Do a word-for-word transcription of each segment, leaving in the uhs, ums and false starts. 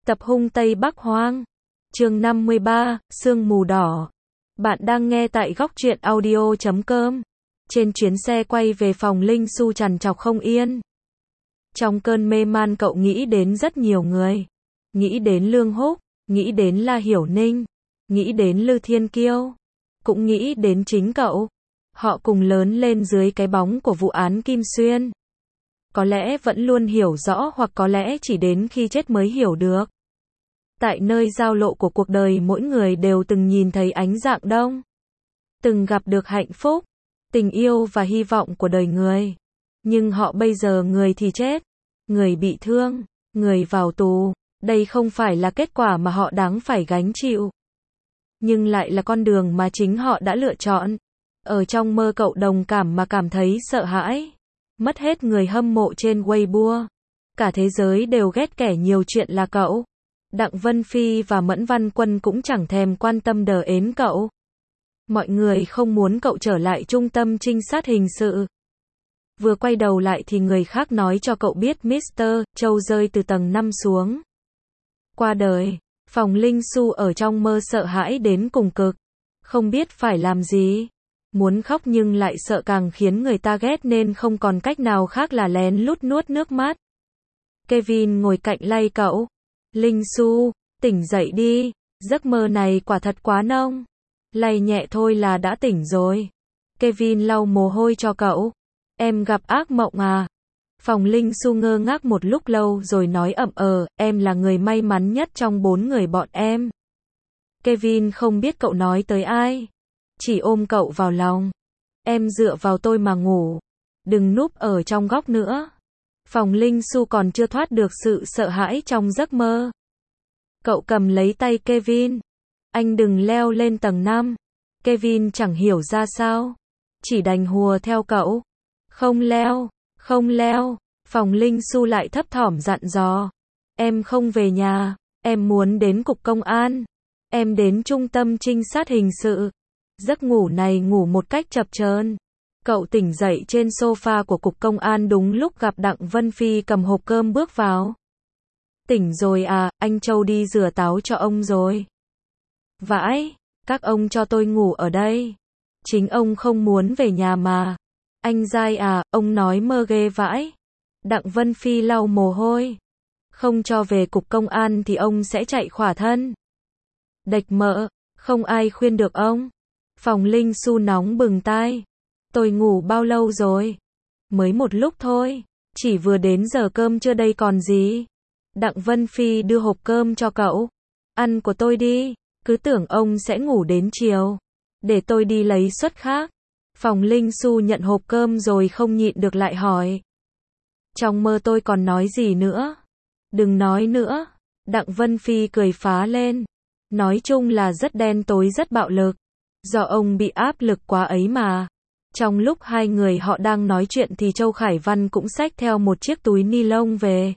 Tập hung Tây Bắc Hoang. Chương năm mươi ba, Sương mù đỏ. Bạn đang nghe tại góc truyện audio chấm com. Trên chuyến xe quay về phòng Linh Su trằn trọc không yên. Trong cơn mê man cậu nghĩ đến rất nhiều người. Nghĩ đến Lương Húc, nghĩ đến La Hiểu Ninh, nghĩ đến Lư Thiên Kiêu, cũng nghĩ đến chính cậu. Họ cùng lớn lên dưới cái bóng của vụ án Kim Xuyên. Có lẽ vẫn luôn hiểu rõ hoặc có lẽ chỉ đến khi chết mới hiểu được. Tại nơi giao lộ của cuộc đời mỗi người đều từng nhìn thấy ánh rạng đông. Từng gặp được hạnh phúc, tình yêu và hy vọng của đời người. Nhưng họ bây giờ người thì chết, người bị thương, người vào tù. Đây không phải là kết quả mà họ đáng phải gánh chịu. Nhưng lại là con đường mà chính họ đã lựa chọn. Ở trong mơ cậu đồng cảm mà cảm thấy sợ hãi. Mất hết người hâm mộ trên Weibo. Cả thế giới đều ghét kẻ nhiều chuyện là cậu. Đặng Vân Phi và Mẫn Văn Quân cũng chẳng thèm quan tâm đờ ến cậu. Mọi người không muốn cậu trở lại trung tâm trinh sát hình sự. Vừa quay đầu lại thì người khác nói cho cậu biết mít tơ Châu rơi từ tầng năm xuống. Qua đời. Phòng Linh Su ở trong mơ sợ hãi đến cùng cực. Không biết phải làm gì. Muốn khóc nhưng lại sợ càng khiến người ta ghét nên không còn cách nào khác là lén lút nuốt nước mắt. Kevin ngồi cạnh lay cậu. Linh Su, tỉnh dậy đi, giấc mơ này quả thật quá nông. Lay nhẹ thôi là đã tỉnh rồi. Kevin lau mồ hôi cho cậu. Em gặp ác mộng à? Phòng Linh Su ngơ ngác một lúc lâu rồi nói ậm ờ, em là người may mắn nhất trong bốn người bọn em. Kevin không biết cậu nói tới ai. Chỉ ôm cậu vào lòng. Em dựa vào tôi mà ngủ. Đừng núp ở trong góc nữa. Phòng Linh Su còn chưa thoát được sự sợ hãi trong giấc mơ. Cậu cầm lấy tay Kevin. Anh đừng leo lên tầng năm. Kevin chẳng hiểu ra sao. Chỉ đành hùa theo cậu. Không leo, không leo. Phòng Linh Su lại thấp thỏm dặn dò. Em không về nhà. Em muốn đến cục công an. Em đến trung tâm trinh sát hình sự. Giấc ngủ này ngủ một cách chập chờn. Cậu tỉnh dậy trên sofa của cục công an đúng lúc gặp Đặng Vân Phi cầm hộp cơm bước vào. Tỉnh rồi à, anh Châu đi rửa táo cho ông rồi. Vãi, các ông cho tôi ngủ ở đây. Chính ông không muốn về nhà mà. Anh dai à, ông nói mơ ghê vãi. Đặng Vân Phi lau mồ hôi. Không cho về cục công an thì ông sẽ chạy khỏa thân. Đệch mợ, không ai khuyên được ông. Phòng Linh Su nóng bừng tai. Tôi ngủ bao lâu rồi? Mới một lúc thôi. Chỉ vừa đến giờ cơm trưa đây còn gì? Đặng Vân Phi đưa hộp cơm cho cậu. Ăn của tôi đi. Cứ tưởng ông sẽ ngủ đến chiều. Để tôi đi lấy suất khác. Phòng Linh Su nhận hộp cơm rồi không nhịn được lại hỏi. Trong mơ tôi còn nói gì nữa? Đừng nói nữa. Đặng Vân Phi cười phá lên. Nói chung là rất đen tối rất bạo lực. Do ông bị áp lực quá ấy mà. Trong lúc hai người họ đang nói chuyện thì Châu Khải Văn cũng xách theo một chiếc túi ni lông về.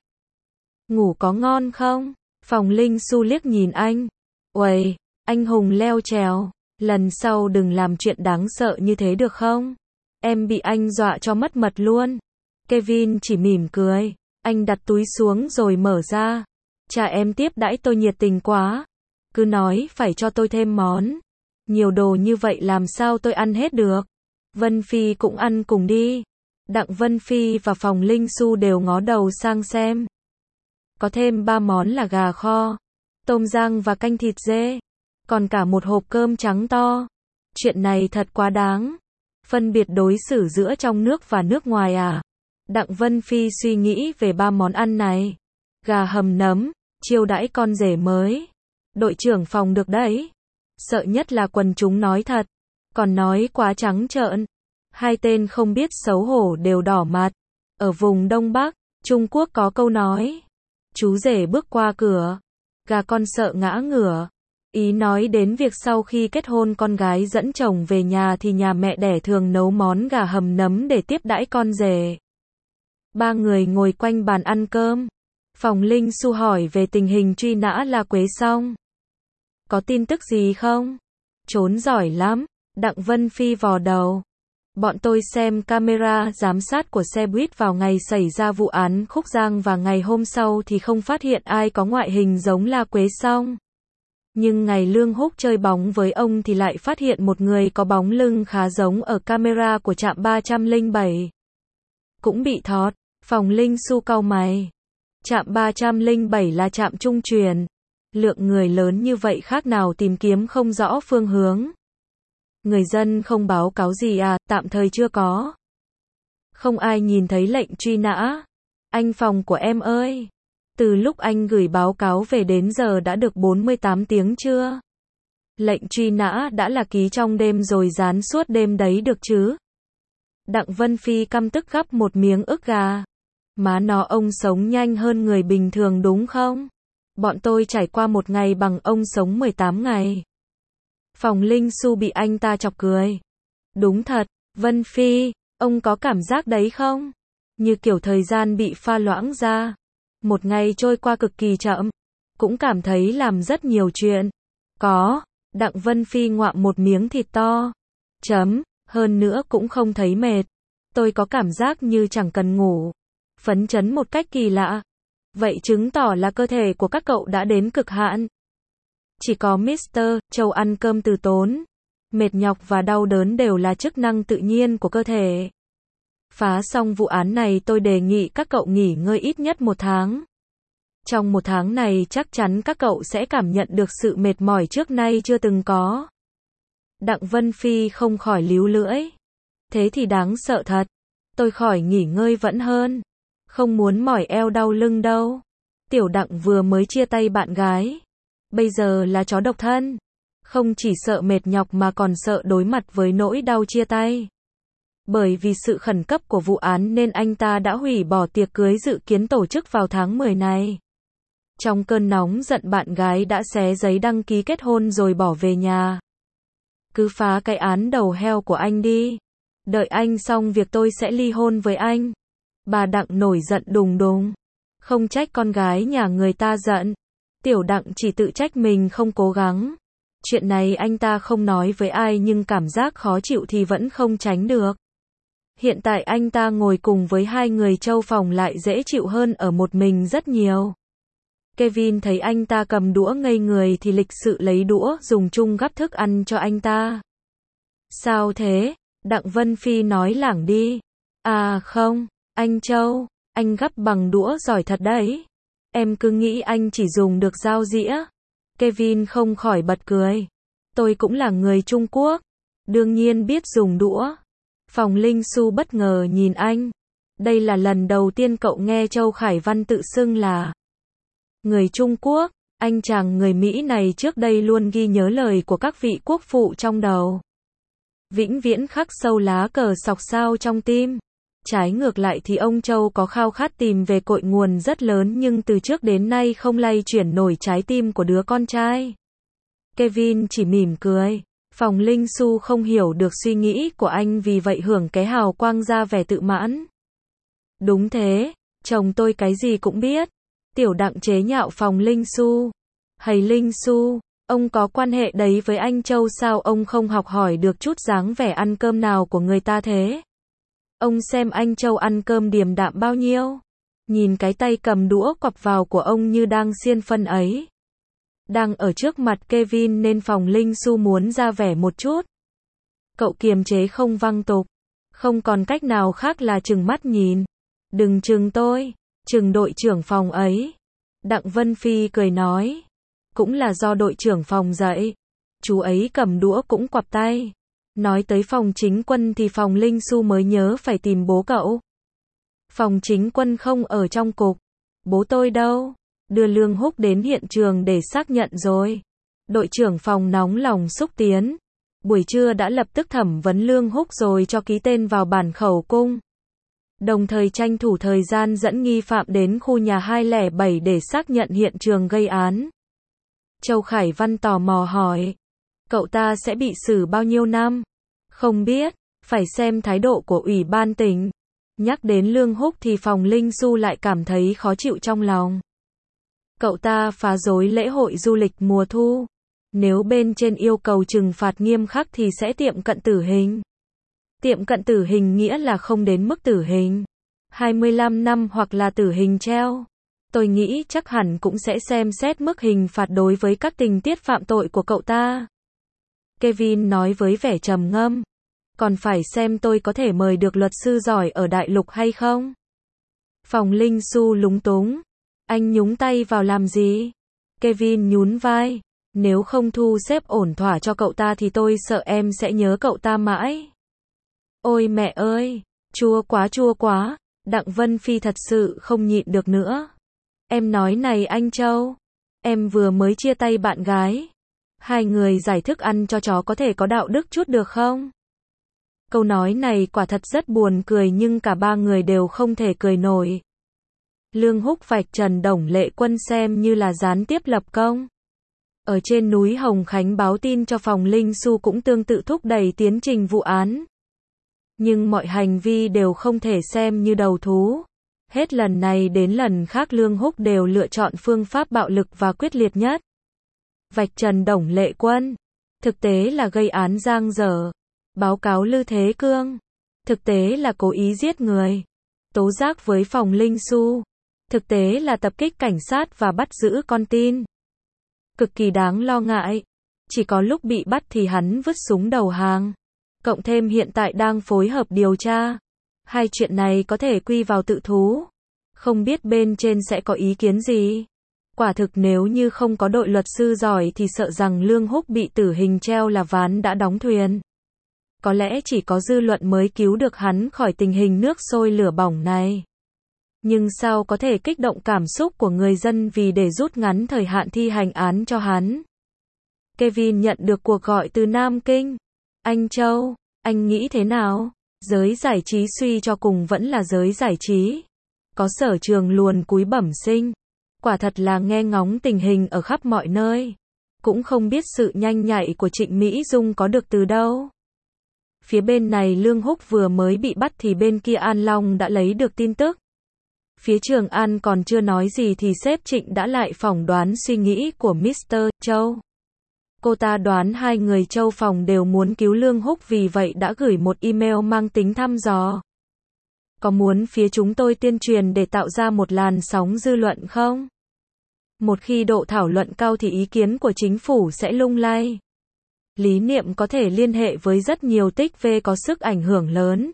Ngủ có ngon không? Phòng Linh Su liếc nhìn anh. Uầy, anh hùng leo trèo. Lần sau đừng làm chuyện đáng sợ như thế được không? Em bị anh dọa cho mất mật luôn. Kevin chỉ mỉm cười. Anh đặt túi xuống rồi mở ra. Cha em tiếp đãi tôi nhiệt tình quá. Cứ nói phải cho tôi thêm món. Nhiều đồ như vậy làm sao tôi ăn hết được. Vân Phi cũng ăn cùng đi. Đặng Vân Phi và Phòng Linh Su đều ngó đầu sang xem. Có thêm ba món là gà kho, tôm rang và canh thịt dê. Còn cả một hộp cơm trắng to. Chuyện này thật quá đáng. Phân biệt đối xử giữa trong nước và nước ngoài à? Đặng Vân Phi suy nghĩ về ba món ăn này. Gà hầm nấm, chiêu đãi con rể mới. Đội trưởng phòng được đấy. Sợ nhất là quần chúng nói thật. Còn nói quá trắng trợn. Hai tên không biết xấu hổ đều đỏ mặt. Ở vùng Đông Bắc, Trung Quốc có câu nói. Chú rể bước qua cửa. Gà con sợ ngã ngửa. Ý nói đến việc sau khi kết hôn con gái dẫn chồng về nhà thì nhà mẹ đẻ thường nấu món gà hầm nấm để tiếp đãi con rể. Ba người ngồi quanh bàn ăn cơm. Phòng Linh Su hỏi về tình hình truy nã La Quế Song. Có tin tức gì không? Trốn giỏi lắm. Đặng Vân Phi vò đầu. Bọn tôi xem camera giám sát của xe buýt vào ngày xảy ra vụ án Khúc Giang và ngày hôm sau thì không phát hiện ai có ngoại hình giống La Quế Song. Nhưng ngày Lương Húc chơi bóng với ông thì lại phát hiện một người có bóng lưng khá giống ở camera của trạm ba trăm lẻ bảy. Cũng bị thót, Phòng Linh Xu cau mày. Trạm ba trăm lẻ bảy là trạm trung chuyển. Lượng người lớn như vậy khác nào tìm kiếm không rõ phương hướng. Người dân không báo cáo gì à, tạm thời chưa có. Không ai nhìn thấy lệnh truy nã. Anh Phòng của em ơi. Từ lúc anh gửi báo cáo về đến giờ đã được bốn mươi tám tiếng chưa? Lệnh truy nã đã là ký trong đêm rồi dán suốt đêm đấy được chứ? Đặng Vân Phi căm tức gắp một miếng ức gà. Má nó, ông sống nhanh hơn người bình thường đúng không? Bọn tôi trải qua một ngày bằng ông sống mười tám ngày. Phòng Linh Xu bị anh ta chọc cười. Đúng thật, Vân Phi, ông có cảm giác đấy không? Như kiểu thời gian bị pha loãng ra. Một ngày trôi qua cực kỳ chậm. Cũng cảm thấy làm rất nhiều chuyện. Có, Đặng Vân Phi ngoạm một miếng thịt to. Chấm, hơn nữa cũng không thấy mệt. Tôi có cảm giác như chẳng cần ngủ. Phấn chấn một cách kỳ lạ. Vậy chứng tỏ là cơ thể của các cậu đã đến cực hạn. Chỉ có mít tơ Châu ăn cơm từ tốn. Mệt nhọc và đau đớn đều là chức năng tự nhiên của cơ thể. Phá xong vụ án này tôi đề nghị các cậu nghỉ ngơi ít nhất một tháng. Trong một tháng này chắc chắn các cậu sẽ cảm nhận được sự mệt mỏi trước nay chưa từng có. Đặng Vân Phi không khỏi líu lưỡi. Thế thì đáng sợ thật. Tôi khỏi nghỉ ngơi vẫn hơn. Không muốn mỏi eo đau lưng đâu. Tiểu Đặng vừa mới chia tay bạn gái. Bây giờ là chó độc thân. Không chỉ sợ mệt nhọc mà còn sợ đối mặt với nỗi đau chia tay. Bởi vì sự khẩn cấp của vụ án nên anh ta đã hủy bỏ tiệc cưới dự kiến tổ chức vào tháng mười này. Trong cơn nóng giận bạn gái đã xé giấy đăng ký kết hôn rồi bỏ về nhà. Cứ phá cái án đầu heo của anh đi. Đợi anh xong việc tôi sẽ ly hôn với anh. Bà Đặng nổi giận đùng đùng. Không trách con gái nhà người ta giận. Tiểu Đặng chỉ tự trách mình không cố gắng. Chuyện này anh ta không nói với ai nhưng cảm giác khó chịu thì vẫn không tránh được. Hiện tại anh ta ngồi cùng với hai người Châu Phòng lại dễ chịu hơn ở một mình rất nhiều. Kevin thấy anh ta cầm đũa ngây người thì lịch sự lấy đũa dùng chung gắp thức ăn cho anh ta. Sao thế? Đặng Vân Phi nói lảng đi. À không, anh Châu, anh gắp bằng đũa giỏi thật đấy. Em cứ nghĩ anh chỉ dùng được dao dĩa. Kevin không khỏi bật cười. Tôi cũng là người Trung Quốc. Đương nhiên biết dùng đũa. Phòng Linh Xu bất ngờ nhìn anh. Đây là lần đầu tiên cậu nghe Châu Khải Văn tự xưng là người Trung Quốc. Anh chàng người Mỹ này trước đây luôn ghi nhớ lời của các vị quốc phụ trong đầu. Vĩnh viễn khắc sâu lá cờ sọc sao trong tim. Trái ngược lại thì ông Châu có khao khát tìm về cội nguồn rất lớn nhưng từ trước đến nay không lay chuyển nổi trái tim của đứa con trai. Kevin chỉ mỉm cười. Phòng Linh Xu không hiểu được suy nghĩ của anh vì vậy hưởng cái hào quang ra vẻ tự mãn. Đúng thế, chồng tôi cái gì cũng biết. Tiểu Đặng chế nhạo Phòng Linh Xu. Hầy Linh Xu, ông có quan hệ đấy với anh Châu sao ông không học hỏi được chút dáng vẻ ăn cơm nào của người ta thế? Ông xem anh Châu ăn cơm điềm đạm bao nhiêu. Nhìn cái tay cầm đũa quặp vào của ông như đang xiên phân ấy. Đang ở trước mặt Kevin nên Phòng Linh Xu muốn ra vẻ một chút. Cậu kiềm chế không văng tục. Không còn cách nào khác là trừng mắt nhìn. Đừng trừng tôi, trừng đội trưởng phòng ấy. Đặng Vân Phi cười nói. Cũng là do đội trưởng phòng dạy. Chú ấy cầm đũa cũng quặp tay. Nói tới Phòng Chính Quân thì Phòng Linh Xu mới nhớ phải tìm bố cậu. Phòng Chính Quân không ở trong cục. Bố tôi đâu? Đưa Lương Húc đến hiện trường để xác nhận rồi. Đội trưởng phòng nóng lòng xúc tiến. Buổi trưa đã lập tức thẩm vấn Lương Húc rồi cho ký tên vào bản khẩu cung. Đồng thời tranh thủ thời gian dẫn nghi phạm đến khu nhà hai không bảy để xác nhận hiện trường gây án. Châu Khải Văn tò mò hỏi. Cậu ta sẽ bị xử bao nhiêu năm? Không biết, phải xem thái độ của ủy ban tỉnh. Nhắc đến Lương Húc thì Phòng Linh Xu lại cảm thấy khó chịu trong lòng. Cậu ta phá rối lễ hội du lịch mùa thu. Nếu bên trên yêu cầu trừng phạt nghiêm khắc thì sẽ tiệm cận tử hình. Tiệm cận tử hình nghĩa là không đến mức tử hình. hai mươi lăm năm hoặc là tử hình treo. Tôi nghĩ chắc hẳn cũng sẽ xem xét mức hình phạt đối với các tình tiết phạm tội của cậu ta. Kevin nói với vẻ trầm ngâm. Còn phải xem tôi có thể mời được luật sư giỏi ở đại lục hay không? Phòng Linh Su lúng túng. Anh nhúng tay vào làm gì? Kevin nhún vai. Nếu không thu xếp ổn thỏa cho cậu ta thì tôi sợ em sẽ nhớ cậu ta mãi. Ôi mẹ ơi, chua quá chua quá. Đặng Vân Phi thật sự không nhịn được nữa. Em nói này anh Châu, em vừa mới chia tay bạn gái. Hai người giải thức ăn cho chó có thể có đạo đức chút được không? Câu nói này quả thật rất buồn cười nhưng cả ba người đều không thể cười nổi. Lương Húc vạch trần Đồng Lệ Quân xem như là gián tiếp lập công. Ở trên núi Hồng Khánh báo tin cho phòng Linh Su cũng tương tự thúc đẩy tiến trình vụ án. Nhưng mọi hành vi đều không thể xem như đầu thú. Hết lần này đến lần khác Lương Húc đều lựa chọn phương pháp bạo lực và quyết liệt nhất. Vạch trần Đồng Lệ Quân, thực tế là gây án giang dở. Báo cáo Lư Thế Cương, thực tế là cố ý giết người. Tố giác với phòng Linh Su, thực tế là tập kích cảnh sát và bắt giữ con tin. Cực kỳ đáng lo ngại. Chỉ có lúc bị bắt thì hắn vứt súng đầu hàng. Cộng thêm hiện tại đang phối hợp điều tra. Hai chuyện này có thể quy vào tự thú. Không biết bên trên sẽ có ý kiến gì. Quả thực nếu như không có đội luật sư giỏi thì sợ rằng Lương Húc bị tử hình treo là ván đã đóng thuyền. Có lẽ chỉ có dư luận mới cứu được hắn khỏi tình hình nước sôi lửa bỏng này. Nhưng sao có thể kích động cảm xúc của người dân vì để rút ngắn thời hạn thi hành án cho hắn. Kevin nhận được cuộc gọi từ Nam Kinh. Anh Châu, anh nghĩ thế nào? Giới giải trí suy cho cùng vẫn là giới giải trí. Có sở trường luồn cúi bẩm sinh. Quả thật là nghe ngóng tình hình ở khắp mọi nơi. Cũng không biết sự nhanh nhạy của Trịnh Mỹ Dung có được từ đâu. Phía bên này Lương Húc vừa mới bị bắt thì bên kia An Long đã lấy được tin tức. Phía Trường An còn chưa nói gì thì sếp Trịnh đã lại phỏng đoán suy nghĩ của mít tơ Châu. Cô ta đoán hai người Châu phòng đều muốn cứu Lương Húc vì vậy đã gửi một email mang tính thăm dò. Có muốn phía chúng tôi tuyên truyền để tạo ra một làn sóng dư luận không? Một khi độ thảo luận cao thì ý kiến của chính phủ sẽ lung lay. Lý Niệm có thể liên hệ với rất nhiều tích vê có sức ảnh hưởng lớn.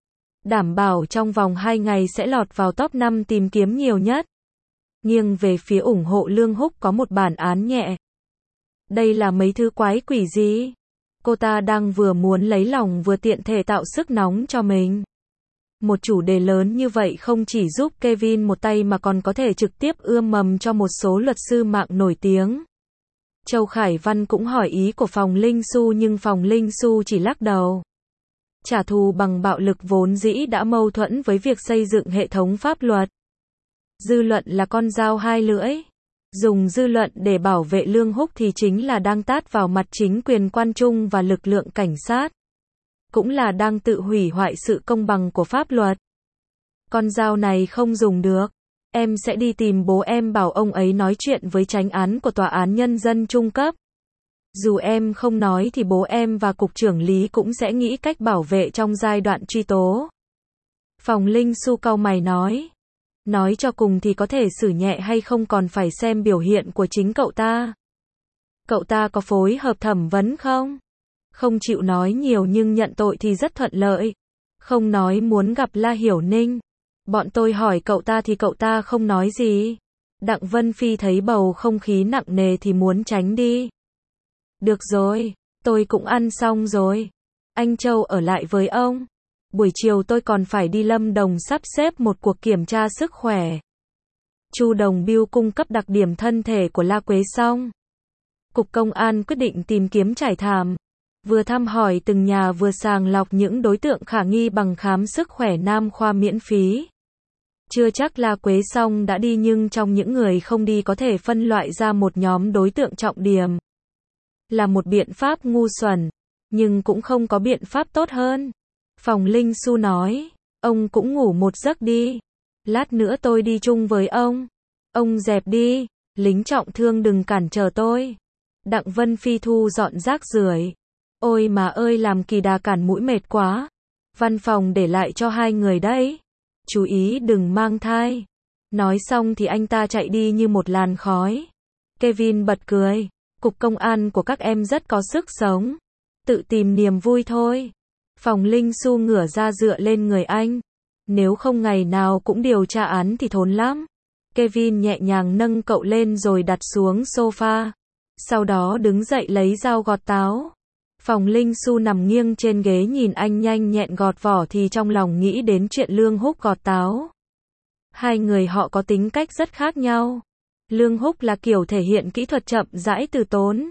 Đảm bảo trong vòng hai ngày sẽ lọt vào top năm tìm kiếm nhiều nhất. Nghiêng về phía ủng hộ Lương Húc có một bản án nhẹ. Đây là mấy thứ quái quỷ gì? Cô ta đang vừa muốn lấy lòng vừa tiện thể tạo sức nóng cho mình. Một chủ đề lớn như vậy không chỉ giúp Kevin một tay mà còn có thể trực tiếp ươm mầm cho một số luật sư mạng nổi tiếng. Châu Khải Văn cũng hỏi ý của phòng Linh Su nhưng phòng Linh Su chỉ lắc đầu. Trả thù bằng bạo lực vốn dĩ đã mâu thuẫn với việc xây dựng hệ thống pháp luật. Dư luận là con dao hai lưỡi. Dùng dư luận để bảo vệ Lương Húc thì chính là đang tát vào mặt chính quyền quan trung và lực lượng cảnh sát. Cũng là đang tự hủy hoại sự công bằng của pháp luật. Con dao này không dùng được. Em sẽ đi tìm bố em bảo ông ấy nói chuyện với chánh án của Tòa án Nhân dân trung cấp. Dù em không nói thì bố em và Cục trưởng Lý cũng sẽ nghĩ cách bảo vệ trong giai đoạn truy tố. Phòng Linh Su cau mày nói. Nói cho cùng thì có thể xử nhẹ hay không còn phải xem biểu hiện của chính cậu ta. Cậu ta có phối hợp thẩm vấn không? Không chịu nói nhiều nhưng nhận tội thì rất thuận lợi. Không nói muốn gặp La Hiểu Ninh. Bọn tôi hỏi cậu ta thì cậu ta không nói gì. Đặng Vân Phi thấy bầu không khí nặng nề thì muốn tránh đi. Được rồi, tôi cũng ăn xong rồi. Anh Châu ở lại với ông. Buổi chiều tôi còn phải đi Lâm Đồng sắp xếp một cuộc kiểm tra sức khỏe. Chu Đồng Biêu cung cấp đặc điểm thân thể của La Quế xong. Cục Công an quyết định tìm kiếm trải thảm. Vừa thăm hỏi từng nhà vừa sàng lọc những đối tượng khả nghi bằng khám sức khỏe nam khoa miễn phí. Chưa chắc La Quế xong đã đi nhưng trong những người không đi có thể phân loại ra một nhóm đối tượng trọng điểm. Là một biện pháp ngu xuẩn, nhưng cũng không có biện pháp tốt hơn. Phòng Linh Su nói, ông cũng ngủ một giấc đi. Lát nữa tôi đi chung với ông. Ông dẹp đi, lính trọng thương đừng cản trở tôi. Đặng Vân Phi thu dọn rác rưởi. Ôi mà ơi làm kỳ đà cản mũi mệt quá. Văn phòng để lại cho hai người đấy. Chú ý đừng mang thai. Nói xong thì anh ta chạy đi như một làn khói. Kevin bật cười. Cục công an của các em rất có sức sống. Tự tìm niềm vui thôi. Phòng Linh Su ngửa ra dựa lên người anh. Nếu không ngày nào cũng điều tra án thì thốn lắm. Kevin nhẹ nhàng nâng cậu lên rồi đặt xuống sofa. Sau đó đứng dậy lấy dao gọt táo. Phòng Linh Su nằm nghiêng trên ghế nhìn anh nhanh nhẹn gọt vỏ thì trong lòng nghĩ đến chuyện Lương Húc gọt táo. Hai người họ có tính cách rất khác nhau. Lương Húc là kiểu thể hiện kỹ thuật chậm rãi từ tốn.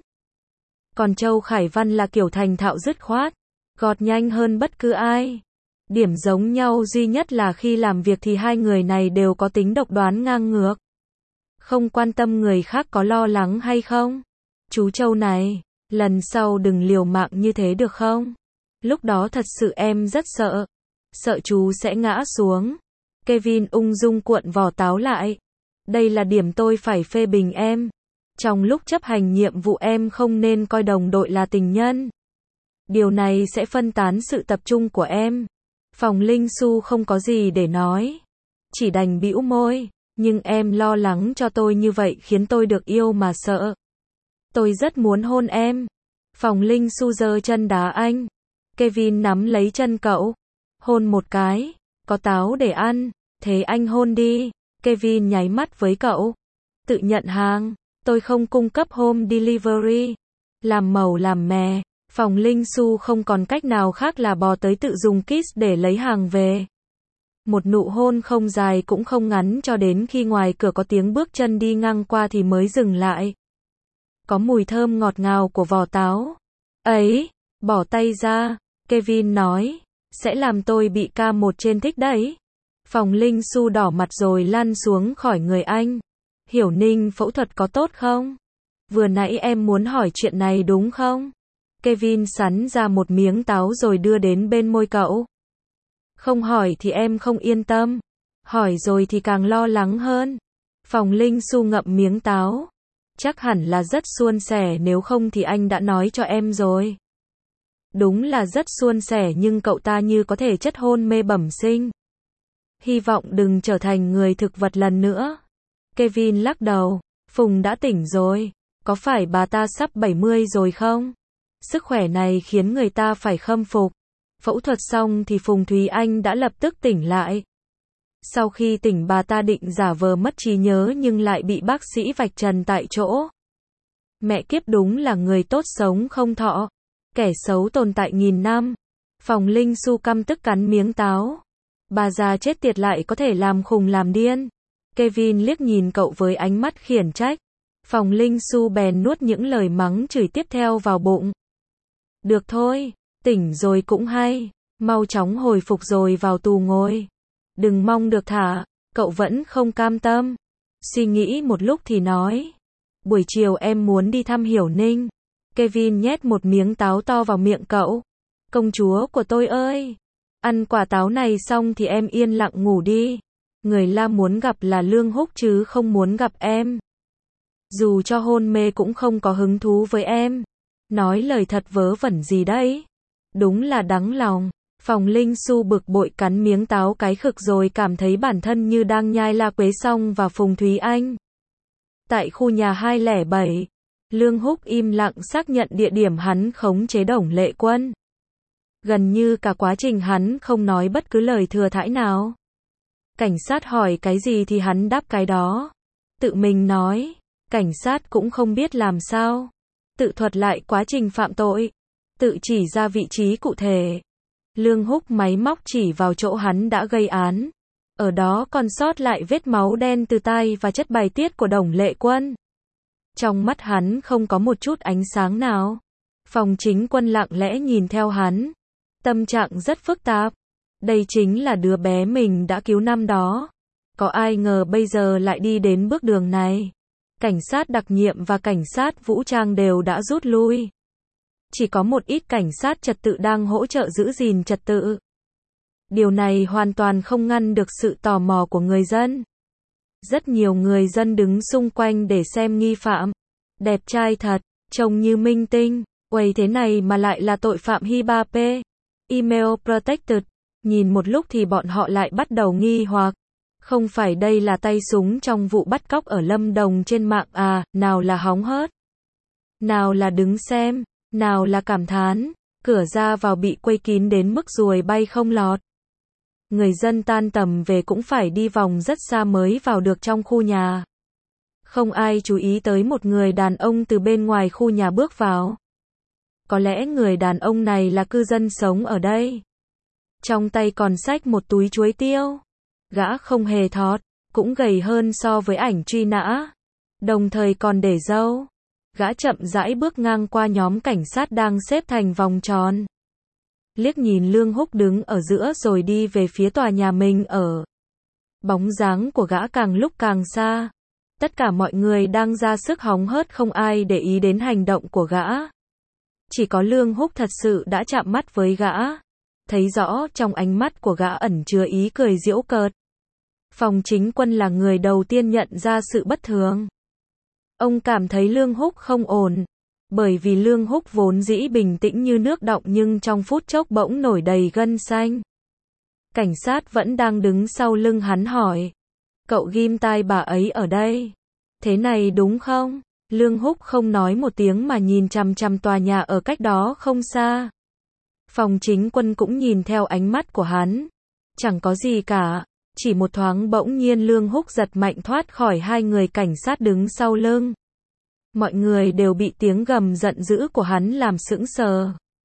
Còn Châu Khải Văn là kiểu thành thạo dứt khoát, gọt nhanh hơn bất cứ ai. Điểm giống nhau duy nhất là khi làm việc thì hai người này đều có tính độc đoán ngang ngược. Không quan tâm người khác có lo lắng hay không. Chú Châu này, lần sau đừng liều mạng như thế được không? Lúc đó thật sự em rất sợ. Sợ chú sẽ ngã xuống. Kevin ung dung cuộn vỏ táo lại. Đây là điểm tôi phải phê bình em. Trong lúc chấp hành nhiệm vụ em không nên coi đồng đội là tình nhân. Điều này sẽ phân tán sự tập trung của em. Phòng Linh Su không có gì để nói. Chỉ đành bĩu môi. Nhưng em lo lắng cho tôi như vậy khiến tôi được yêu mà sợ. Tôi rất muốn hôn em. Phòng Linh Su giơ chân đá anh. Kevin nắm lấy chân cậu. Hôn một cái. Có táo để ăn. Thế anh hôn đi. Kevin nháy mắt với cậu. Tự nhận hàng. Tôi không cung cấp home delivery. Làm màu làm mè. Phòng Linh Su không còn cách nào khác là bò tới tự dùng Kiss để lấy hàng về. Một nụ hôn không dài cũng không ngắn cho đến khi ngoài cửa có tiếng bước chân đi ngang qua thì mới dừng lại. Có mùi thơm ngọt ngào của vỏ táo. Ấy, bỏ tay ra. Kevin nói. Sẽ làm tôi bị ca một trên thích đấy. Phòng Linh Su đỏ mặt rồi lăn xuống khỏi người anh. Hiểu Ninh phẫu thuật có tốt không? Vừa nãy em muốn hỏi chuyện này đúng không? Kevin sắn ra một miếng táo rồi đưa đến bên môi cậu. Không hỏi thì em không yên tâm. Hỏi rồi thì càng lo lắng hơn. Phòng Linh Su ngậm miếng táo. Chắc hẳn là rất suôn sẻ, nếu không thì anh đã nói cho em rồi. Đúng là rất suôn sẻ, nhưng cậu ta như có thể chất hôn mê bẩm sinh. Hy vọng đừng trở thành người thực vật lần nữa. Kevin lắc đầu. Phùng đã tỉnh rồi. Có phải bà ta sắp bảy mươi rồi không? Sức khỏe này khiến người ta phải khâm phục. Phẫu thuật xong thì Phùng Thúy Anh đã lập tức tỉnh lại. Sau khi tỉnh bà ta định giả vờ mất trí nhớ nhưng lại bị bác sĩ vạch trần tại chỗ. Mẹ kiếp, đúng là người tốt sống không thọ. Kẻ xấu tồn tại nghìn năm. Phòng Linh Su căm tức cắn miếng táo. Bà già chết tiệt lại có thể làm khùng làm điên. Kevin liếc nhìn cậu với ánh mắt khiển trách. Phòng Linh Su bèn nuốt những lời mắng chửi tiếp theo vào bụng. Được thôi, tỉnh rồi cũng hay. Mau chóng hồi phục rồi vào tù ngồi. Đừng mong được thả. Cậu vẫn không cam tâm. Suy nghĩ một lúc thì nói. Buổi chiều em muốn đi thăm Hiểu Ninh. Kevin nhét một miếng táo to vào miệng cậu. Công chúa của tôi ơi! Ăn quả táo này xong thì em yên lặng ngủ đi. Người la muốn gặp là Lương Húc chứ không muốn gặp em. Dù cho hôn mê cũng không có hứng thú với em. Nói lời thật vớ vẩn gì đấy. Đúng là đắng lòng. Phòng Linh Su bực bội cắn miếng táo cái khực rồi cảm thấy bản thân như đang nhai La Quế Song và Phùng Thúy Anh. Tại khu nhà hai không bảy, Lương Húc im lặng xác nhận địa điểm hắn khống chế Đồng Lệ Quân. Gần như cả quá trình hắn không nói bất cứ lời thừa thãi nào. Cảnh sát hỏi cái gì thì hắn đáp cái đó. Tự mình nói, cảnh sát cũng không biết làm sao. Tự thuật lại quá trình phạm tội. Tự chỉ ra vị trí cụ thể. Lương Húc máy móc chỉ vào chỗ hắn đã gây án. Ở đó còn sót lại vết máu đen từ tay và chất bài tiết của Đồng Lệ Quân. Trong mắt hắn không có một chút ánh sáng nào. Phòng Chính Quân lặng lẽ nhìn theo hắn. Tâm trạng rất phức tạp. Đây chính là đứa bé mình đã cứu năm đó. Có ai ngờ bây giờ lại đi đến bước đường này. Cảnh sát đặc nhiệm và cảnh sát vũ trang đều đã rút lui. Chỉ có một ít cảnh sát trật tự đang hỗ trợ giữ gìn trật tự. Điều này hoàn toàn không ngăn được sự tò mò của người dân. Rất nhiều người dân đứng xung quanh để xem nghi phạm. Đẹp trai thật, trông như minh tinh. Uầy, thế này mà lại là tội phạm Hibape. Email protected. Nhìn một lúc thì bọn họ lại bắt đầu nghi hoặc. Không phải đây là tay súng trong vụ bắt cóc ở Lâm Đồng trên mạng à, nào là hóng hớt, nào là đứng xem, nào là cảm thán, cửa ra vào bị quây kín đến mức ruồi bay không lọt. Người dân tan tầm về cũng phải đi vòng rất xa mới vào được trong khu nhà. Không ai chú ý tới một người đàn ông từ bên ngoài khu nhà bước vào. Có lẽ người đàn ông này là cư dân sống ở đây. Trong tay còn xách một túi chuối tiêu. Gã không hề thọt, cũng gầy hơn so với ảnh truy nã. Đồng thời còn để râu. Gã chậm rãi bước ngang qua nhóm cảnh sát đang xếp thành vòng tròn. Liếc nhìn Lương Húc đứng ở giữa rồi đi về phía tòa nhà mình ở. Bóng dáng của gã càng lúc càng xa. Tất cả mọi người đang ra sức hóng hớt, không ai để ý đến hành động của gã. Chỉ có Lương Húc thật sự đã chạm mắt với gã. Thấy rõ trong ánh mắt của gã ẩn chứa ý cười giễu cợt. Phòng Chính Quân là người đầu tiên nhận ra sự bất thường. Ông cảm thấy Lương Húc không ổn. Bởi vì Lương Húc vốn dĩ bình tĩnh như nước đọng nhưng trong phút chốc bỗng nổi đầy gân xanh. Cảnh sát vẫn đang đứng sau lưng hắn hỏi. Cậu ghim tai bà ấy ở đây. Thế này đúng không? Lương Húc không nói một tiếng mà nhìn chằm chằm tòa nhà ở cách đó không xa. Phòng Chính Quân cũng nhìn theo ánh mắt của hắn. Chẳng có gì cả. Chỉ một thoáng bỗng nhiên Lương Húc giật mạnh thoát khỏi hai người cảnh sát đứng sau lưng. Mọi người đều bị tiếng gầm giận dữ của hắn làm sững sờ.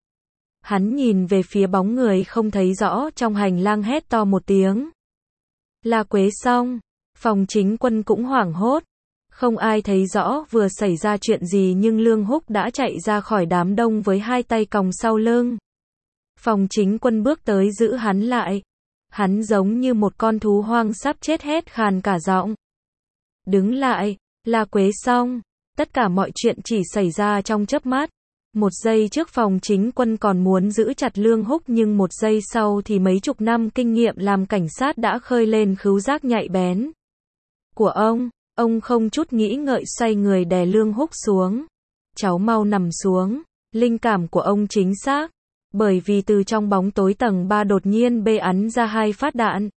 Hắn nhìn về phía bóng người không thấy rõ trong hành lang hét to một tiếng. La Quế Song. Phòng Chính Quân cũng hoảng hốt. Không ai thấy rõ vừa xảy ra chuyện gì nhưng Lương Húc đã chạy ra khỏi đám đông với hai tay còng sau lưng. Phòng Chính Quân bước tới giữ hắn lại. Hắn giống như một con thú hoang sắp chết hét khàn cả giọng. Đứng lại, La Quế Song. Tất cả mọi chuyện chỉ xảy ra trong chớp mắt. Một giây trước Phòng Chính Quân còn muốn giữ chặt Lương Húc nhưng một giây sau thì mấy chục năm kinh nghiệm làm cảnh sát đã khơi lên khứu giác nhạy bén của ông. Ông không chút nghĩ ngợi xoay người đè Lương Húc xuống. Cháu mau nằm xuống. Linh cảm của ông chính xác. Bởi vì từ trong bóng tối tầng ba đột nhiên bê ắn ra hai phát đạn.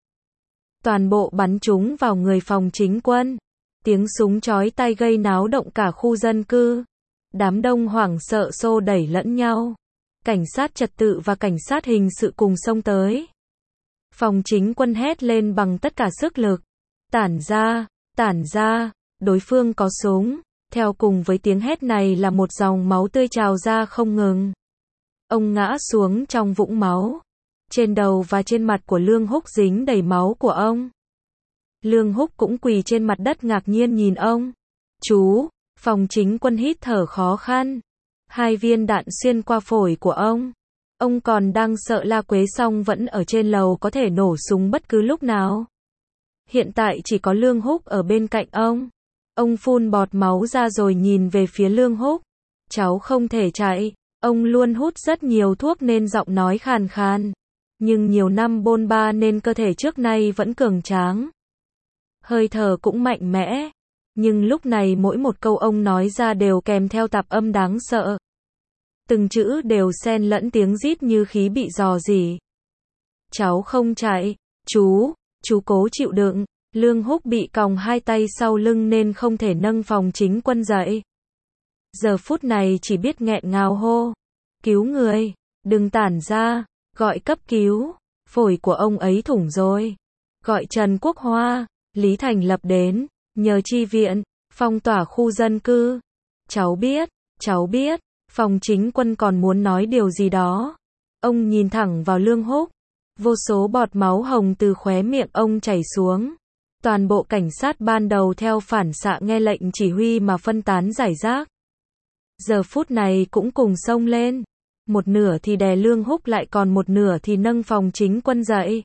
Toàn bộ bắn trúng vào người Phòng Chính Quân. Tiếng súng chói tai gây náo động cả khu dân cư. Đám đông hoảng sợ xô đẩy lẫn nhau. Cảnh sát trật tự và cảnh sát hình sự cùng xông tới. Phòng Chính Quân hét lên bằng tất cả sức lực. Tản ra, tản ra, đối phương có súng. Theo cùng với tiếng hét này là một dòng máu tươi trào ra không ngừng. Ông ngã xuống trong vũng máu. Trên đầu và trên mặt của Lương Húc dính đầy máu của ông. Lương Húc cũng quỳ trên mặt đất ngạc nhiên nhìn ông. Chú, Phòng Chính Quân hít thở khó khăn. Hai viên đạn xuyên qua phổi của ông. Ông còn đang sợ La Quế Song vẫn ở trên lầu có thể nổ súng bất cứ lúc nào. Hiện tại chỉ có Lương Húc ở bên cạnh ông. Ông phun bọt máu ra rồi nhìn về phía Lương Húc. Cháu không thể chạy. Ông luôn hút rất nhiều thuốc nên giọng nói khàn khàn. Nhưng nhiều năm bôn ba nên cơ thể trước nay vẫn cường tráng. Hơi thở cũng mạnh mẽ. Nhưng lúc này mỗi một câu ông nói ra đều kèm theo tạp âm đáng sợ. Từng chữ đều xen lẫn tiếng rít như khí bị rò rỉ. Cháu không chạy. Chú, chú cố chịu đựng. Lương Húc bị còng hai tay sau lưng nên không thể nâng Phòng Chính Quân dậy. Giờ phút này chỉ biết nghẹn ngào hô. Cứu người. Đừng tản ra. Gọi cấp cứu. Phổi của ông ấy thủng rồi. Gọi Trần Quốc Hoa. Lý Thành Lập đến. Nhờ chi viện. Phong tỏa khu dân cư. Cháu biết. Cháu biết. Phòng Chính Quân còn muốn nói điều gì đó. Ông nhìn thẳng vào Lương Húc. Vô số bọt máu hồng từ khóe miệng ông chảy xuống. Toàn bộ cảnh sát ban đầu theo phản xạ nghe lệnh chỉ huy mà phân tán rải rác. Giờ phút này cũng cùng xông lên. Một nửa thì đè Lương Húc lại còn một nửa thì nâng Phòng Chính Quân dậy.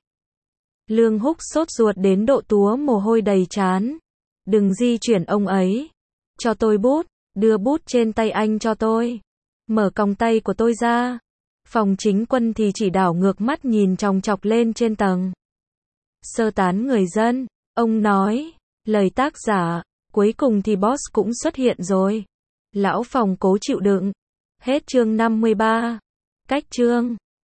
Lương Húc sốt ruột đến độ túa mồ hôi đầy trán. Đừng di chuyển ông ấy. Cho tôi bút. Đưa bút trên tay anh cho tôi. Mở còng tay của tôi ra. Phòng Chính Quân thì chỉ đảo ngược mắt nhìn chòng chọc lên trên tầng. Sơ tán người dân. Ông nói. Lời tác giả. Cuối cùng thì boss cũng xuất hiện rồi. Lão Phòng cố chịu đựng. Hết chương năm mươi ba. Cách chương.